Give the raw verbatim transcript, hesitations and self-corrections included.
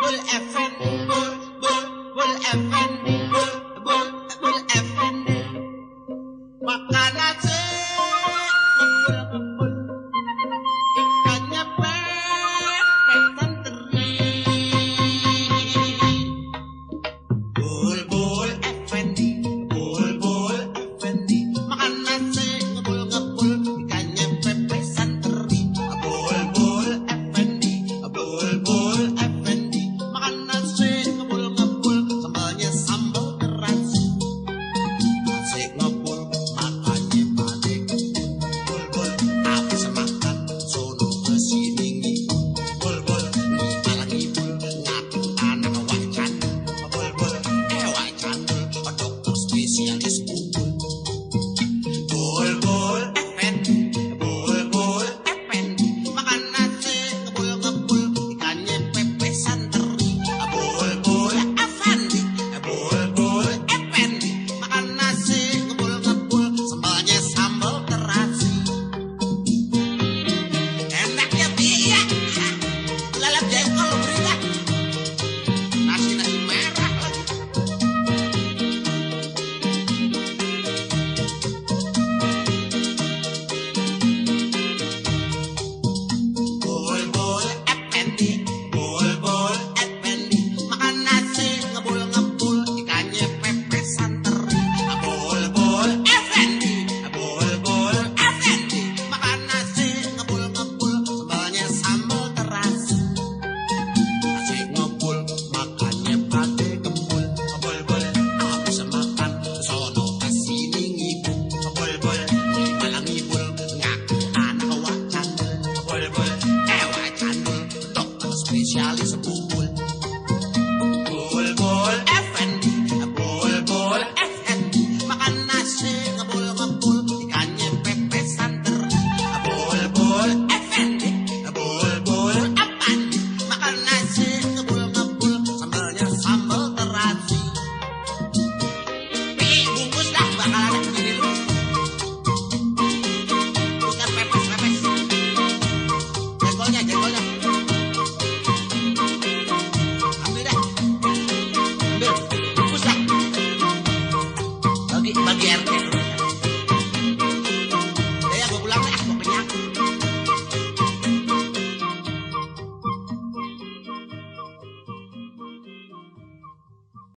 Bul Effendi, Bul, Bul, Bul Effendi, Bul, Bul, Bul Effendi. Makan nasi, ngebul, ngebul. Ikannya pepesan teri. Bul, Bul Effendi, Bul, Bul Effendi. Makan nasi, ngebul, ngebul. Ikannya pepesan teri. Bul, Bul Effendi, Bul, Bul Effendi. Makan nasi, ngebul, ngebul. Sambalnya sambal terasi. Nasi ngebul, makannya pade kebul. Bul, Bul, habis makan, sono kesini ngibul. Bul, Bul, malah ngibul, ngaku anak wacan. Bul, Bul, eh wacan, dokter spesialis bubul. Bul, Bul Effendi, Bul, Bul Effendi. Makan nasi, ngebul, ngebul. Ikannya pepesan teri. Bul, Bul Effendi, Bul, Bul Effendi. Makan nasi, ngebul, ngebul. Sambalnya sambal terasi. Enaknya dia, lalap jengkol berita. Nasi nasi merah lagi. Bul, Bul Effendi, Bul, Bul Effendi. Makan nasi, ngebul, ngebul. Ikannya pepesan teri. Bul, Bul Effendi, Bul, Bul Effendi. Makan nasi, ngebul, ngebul. Sambalnya sambal terasi. Nasi ngebul, makannya pade kebul. Bul, Bul, habis makan, sono kesini ngibul. Bul, Bul, malah ngibul, ngaku anak wacan. Bul, Bul, eh wacan, dokter spesialis bubul. Bul, Bul Effendi, Bul, Bul Effendi. Makan nasi, ngebul, ngebul. Ikannya pepesan teri. Bul, Bul Effendi, Bul, Bul Effendi. Makan nasi, ngebul, ngebul. Sambalnya sambal terasi. Pi, bungkus dah, bakal ada begini lu. Bukan pepes, pepes. Jengkolnya, jengkolnya. Ambil dah. Ambil, bungkus dah. Bagi, bagi R T.